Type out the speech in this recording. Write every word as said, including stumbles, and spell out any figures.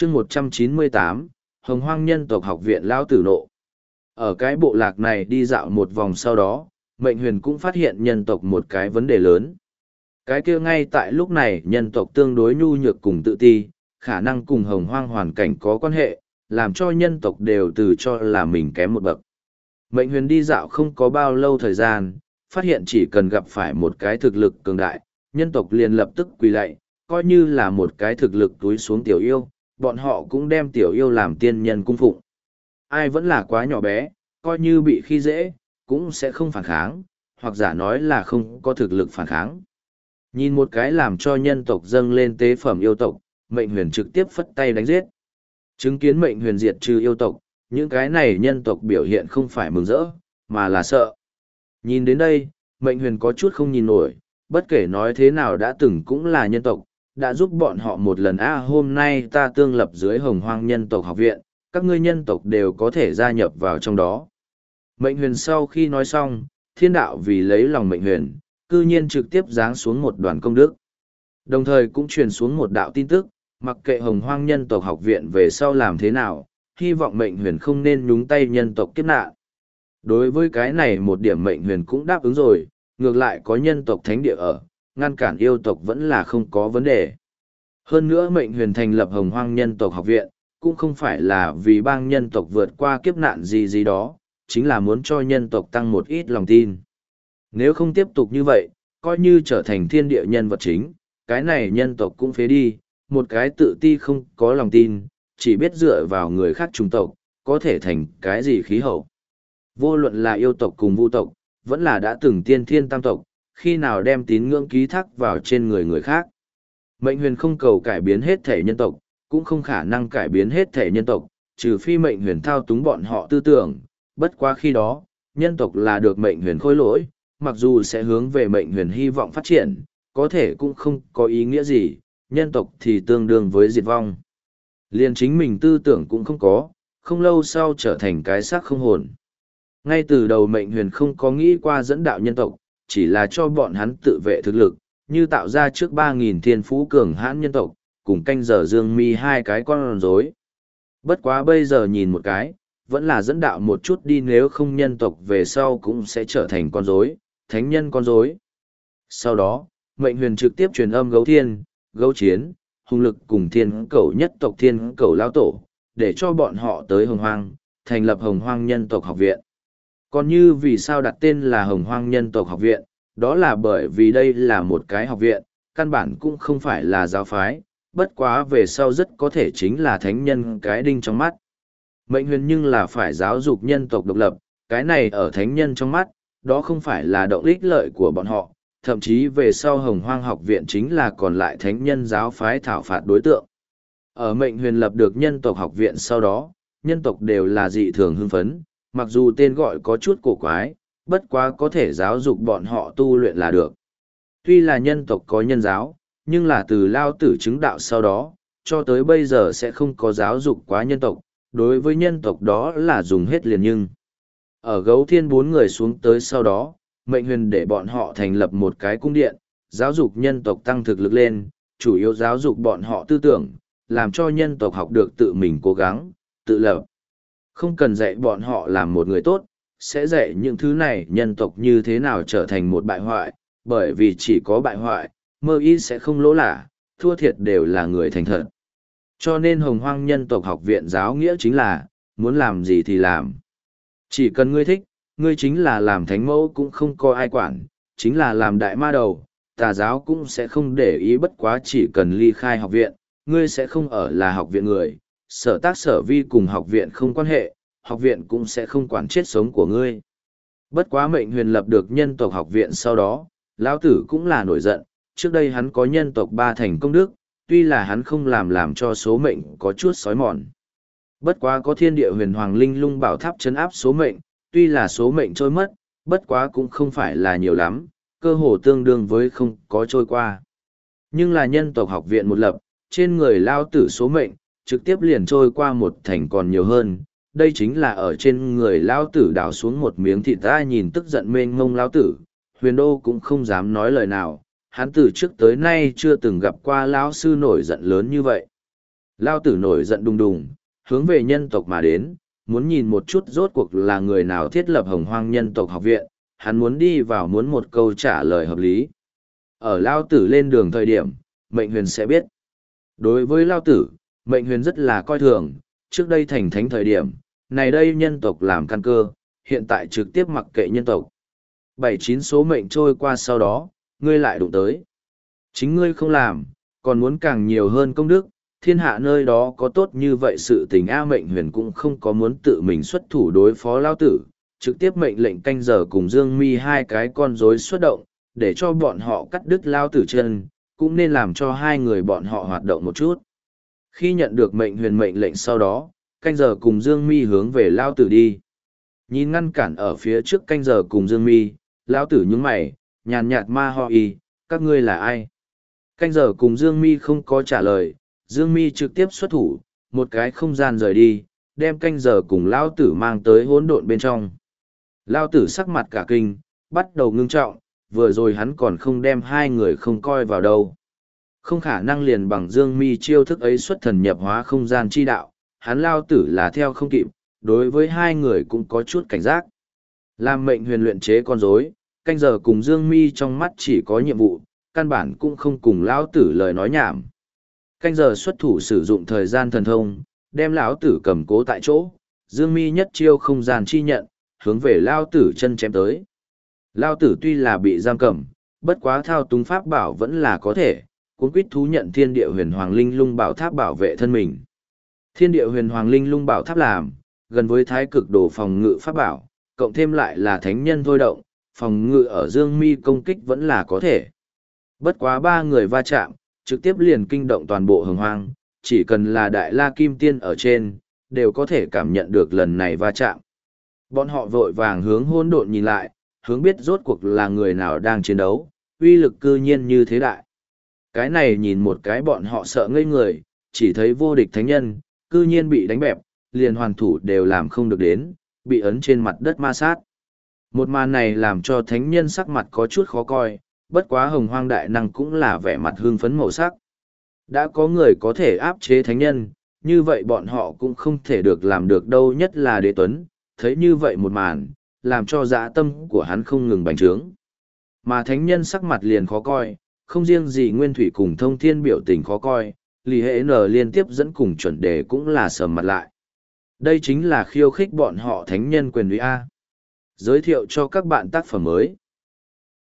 chương một trăm chín mươi tám, Hồng Hoang Nhân tộc học viện Lão Tử nộ. Ở cái bộ lạc này đi dạo một vòng sau đó, Mệnh Huyền cũng phát hiện nhân tộc một cái vấn đề lớn. Cái kia ngay tại lúc này nhân tộc tương đối nhu nhược cùng tự ti, khả năng cùng Hồng Hoang hoàn cảnh có quan hệ, làm cho nhân tộc đều từ cho là mình kém một bậc. Mệnh Huyền đi dạo không có bao lâu thời gian, phát hiện chỉ cần gặp phải một cái thực lực cường đại, nhân tộc liền lập tức quỳ lạy, coi như là một cái thực lực túi xuống tiểu yêu, bọn họ cũng đem tiểu yêu làm tiên nhân cung phụng. Ai vẫn là quá nhỏ bé, coi như bị khi dễ, cũng sẽ không phản kháng, hoặc giả nói là không có thực lực phản kháng. Nhìn một cái làm cho nhân tộc dâng lên tế phẩm yêu tộc, Mệnh Huyền trực tiếp phất tay đánh giết. Chứng kiến Mệnh Huyền diệt trừ yêu tộc, những cái này nhân tộc biểu hiện không phải mừng rỡ, mà là sợ. Nhìn đến đây, Mệnh Huyền có chút không nhìn nổi, bất kể nói thế nào đã từng cũng là nhân tộc, đã giúp bọn họ một lần a hôm nay ta tương lập dưới Hồng Hoang Nhân tộc học viện, các ngươi nhân tộc đều có thể gia nhập vào trong đó. Mệnh Huyền sau khi nói xong, thiên đạo vì lấy lòng Mệnh Huyền, cư nhiên trực tiếp giáng xuống một đoàn công đức. Đồng thời cũng truyền xuống một đạo tin tức, mặc kệ Hồng Hoang Nhân tộc học viện về sau làm thế nào, hy vọng Mệnh Huyền không nên nhúng tay nhân tộc kiếp nạn. Đối với cái này một điểm Mệnh Huyền cũng đáp ứng rồi, ngược lại có nhân tộc thánh địa ở, ngăn cản yêu tộc vẫn là không có vấn đề. Hơn nữa Mệnh Huyền thành lập Hồng Hoang Nhân tộc học viện, cũng không phải là vì bang nhân tộc vượt qua kiếp nạn gì gì đó, chính là muốn cho nhân tộc tăng một ít lòng tin. Nếu không tiếp tục như vậy, coi như trở thành thiên địa nhân vật chính, cái này nhân tộc cũng phế đi, một cái tự ti không có lòng tin, chỉ biết dựa vào người khác chủng tộc, có thể thành cái gì khí hậu. Vô luận là yêu tộc cùng vu tộc, vẫn là đã từng tiên thiên tam tộc, khi nào đem tín ngưỡng ký thác vào trên người người khác. Mệnh Huyền không cầu cải biến hết thể nhân tộc, cũng không khả năng cải biến hết thể nhân tộc, trừ phi Mệnh Huyền thao túng bọn họ tư tưởng, bất quá khi đó, nhân tộc là được Mệnh Huyền khôi lỗi, mặc dù sẽ hướng về Mệnh Huyền hy vọng phát triển, có thể cũng không có ý nghĩa gì, nhân tộc thì tương đương với diệt vong. Liền chính mình tư tưởng cũng không có, không lâu sau trở thành cái xác không hồn. Ngay từ đầu Mệnh Huyền không có nghĩ qua dẫn đạo nhân tộc, chỉ là cho bọn hắn tự vệ thực lực, như tạo ra trước ba nghìn thiên phú cường hãn nhân tộc, cùng canh giờ dương mi hai cái con rối. Bất quá bây giờ nhìn một cái, vẫn là dẫn đạo một chút đi, nếu không nhân tộc về sau cũng sẽ trở thành con rối, thánh nhân con rối. Sau đó, Mệnh Huyền trực tiếp truyền âm Gấu Thiên, Gấu Chiến, Hùng Lực cùng Thiên Cẩu nhất tộc Thiên Cẩu lão tổ, để cho bọn họ tới Hồng Hoang, thành lập Hồng Hoang Nhân tộc học viện. Còn như vì sao đặt tên là Hồng Hoang Nhân tộc học viện, đó là bởi vì đây là một cái học viện, căn bản cũng không phải là giáo phái, bất quá về sau rất có thể chính là thánh nhân cái đinh trong mắt. Mệnh Huyền nhưng là phải giáo dục nhân tộc độc lập, cái này ở thánh nhân trong mắt, đó không phải là động ích lợi của bọn họ, thậm chí về sau Hồng Hoang học viện chính là còn lại thánh nhân giáo phái thảo phạt đối tượng. Ở Mệnh Huyền lập được nhân tộc học viện sau đó, nhân tộc đều là dị thường hưng phấn, mặc dù tên gọi có chút cổ quái, bất quá có thể giáo dục bọn họ tu luyện là được. Tuy là nhân tộc có nhân giáo, nhưng là từ Lao Tử chứng đạo sau đó, cho tới bây giờ sẽ không có giáo dục quá nhân tộc, đối với nhân tộc đó là dùng hết liền nhưng. Ở Gấu Thiên bốn người xuống tới sau đó, Mệnh Huyền để bọn họ thành lập một cái cung điện, giáo dục nhân tộc tăng thực lực lên, chủ yếu giáo dục bọn họ tư tưởng, làm cho nhân tộc học được tự mình cố gắng, tự lập. Không cần dạy bọn họ làm một người tốt, sẽ dạy những thứ này nhân tộc như thế nào trở thành một bại hoại, bởi vì chỉ có bại hoại, mơ y sẽ không lỗ lạ, thua thiệt đều là người thành thật. Cho nên Hồng Hoang Nhân tộc học viện giáo nghĩa chính là, muốn làm gì thì làm. Chỉ cần ngươi thích, ngươi chính là làm thánh mẫu cũng không có ai quản, chính là làm đại ma đầu, tà giáo cũng sẽ không để ý, bất quá chỉ cần ly khai học viện, ngươi sẽ không ở là học viện người, sở tác sở vi cùng học viện không quan hệ, học viện cũng sẽ không quản chết sống của ngươi. Bất quá Mệnh Huyền lập được nhân tộc học viện sau đó, Lão Tử cũng là nổi giận, trước đây hắn có nhân tộc ba thành công đức, tuy là hắn không làm làm cho số mệnh có chút sói mòn. Bất quá có thiên địa huyền hoàng linh lung bảo tháp chấn áp số mệnh, tuy là số mệnh trôi mất, bất quá cũng không phải là nhiều lắm, cơ hồ tương đương với không có trôi qua. Nhưng là nhân tộc học viện một lập, trên người Lao Tử số mệnh, trực tiếp liền trôi qua một thành còn nhiều hơn. Đây chính là ở trên người Lao Tử đào xuống một miếng thịt, ta nhìn tức giận mênh mông Lao Tử, Huyền Đô cũng không dám nói lời nào, hắn từ trước tới nay chưa từng gặp qua lão sư nổi giận lớn như vậy. Lao tử nổi giận đùng đùng, hướng về nhân tộc mà đến, muốn nhìn một chút rốt cuộc là người nào thiết lập Hồng Hoang nhân tộc học viện, hắn muốn đi vào muốn một câu trả lời hợp lý. Ở Lao tử lên đường thời điểm, Mệnh Huyền sẽ biết. Đối với Lao tử, Mệnh Huyền rất là coi thường, trước đây thành thánh thời điểm, này đây nhân tộc làm căn cơ, hiện tại trực tiếp mặc kệ nhân tộc. Bảy chín số mệnh trôi qua sau đó, ngươi lại đụng tới. Chính ngươi không làm, còn muốn càng nhiều hơn công đức, thiên hạ nơi đó có tốt như vậy sự tình A Mệnh Huyền cũng không có muốn tự mình xuất thủ đối phó Lao tử, trực tiếp mệnh lệnh canh giờ cùng Dương Mi hai cái con rối xuất động, để cho bọn họ cắt đứt Lao tử chân, cũng nên làm cho hai người bọn họ hoạt động một chút. Khi nhận được Mệnh Huyền mệnh lệnh sau đó, canh giờ cùng Dương Mi hướng về Lao tử đi. Nhìn ngăn cản ở phía trước canh giờ cùng Dương Mi, Lao tử nhướng mày, nhàn nhạt ma ho y, các ngươi là ai? Canh giờ cùng Dương Mi không có trả lời, Dương Mi trực tiếp xuất thủ, một cái không gian rời đi, đem canh giờ cùng Lao tử mang tới hỗn độn bên trong. Lao tử sắc mặt cả kinh, bắt đầu ngưng trọng, vừa rồi hắn còn không đem hai người không coi vào đâu. Không khả năng liền bằng Dương Mi chiêu thức ấy xuất thần nhập hóa không gian chi đạo, hắn Lao tử là theo không kịp, đối với hai người cũng có chút cảnh giác. Làm Mệnh Huyền luyện chế con rối, canh giờ cùng Dương Mi trong mắt chỉ có nhiệm vụ, căn bản cũng không cùng Lão tử lời nói nhảm. Canh giờ xuất thủ sử dụng thời gian thần thông, đem Lão tử cầm cố tại chỗ, Dương Mi nhất chiêu không gian chi nhận, hướng về Lão tử chân chém tới. Lão tử tuy là bị giam cầm, bất quá thao túng pháp bảo vẫn là có thể, cuốn quýt thú nhận thiên địa huyền hoàng linh lung bảo tháp bảo vệ thân mình. Thiên địa huyền hoàng linh lung bảo tháp làm, gần với thái cực đồ phòng ngự pháp bảo, cộng thêm lại là thánh nhân thôi động, phòng ngự ở Dương Mi công kích vẫn là có thể. Bất quá ba người va chạm, trực tiếp liền kinh động toàn bộ Hồng Hoang, chỉ cần là Đại La Kim Tiên ở trên, đều có thể cảm nhận được lần này va chạm. Bọn họ vội vàng hướng hỗn độn nhìn lại, hướng biết rốt cuộc là người nào đang chiến đấu, uy lực cư nhiên như thế đại. Cái này nhìn một cái bọn họ sợ ngây người, chỉ thấy vô địch thánh nhân, cư nhiên bị đánh bẹp, liền hoàn thủ đều làm không được đến, bị ấn trên mặt đất ma sát. Một màn này làm cho thánh nhân sắc mặt có chút khó coi, bất quá Hồng Hoang đại năng cũng là vẻ mặt hương phấn màu sắc. Đã có người có thể áp chế thánh nhân, như vậy bọn họ cũng không thể được làm được đâu, nhất là Đế Tuấn, thấy như vậy một màn, làm cho dã tâm của hắn không ngừng bành trướng. Mà thánh nhân sắc mặt liền khó coi, không riêng gì Nguyên Thủy cùng Thông Thiên biểu tình khó coi, Lý Hệ N liên tiếp dẫn cùng chuẩn đề cũng là sầm mặt lại. Đây chính là khiêu khích bọn họ thánh nhân quyền uy A. Giới thiệu cho các bạn tác phẩm mới.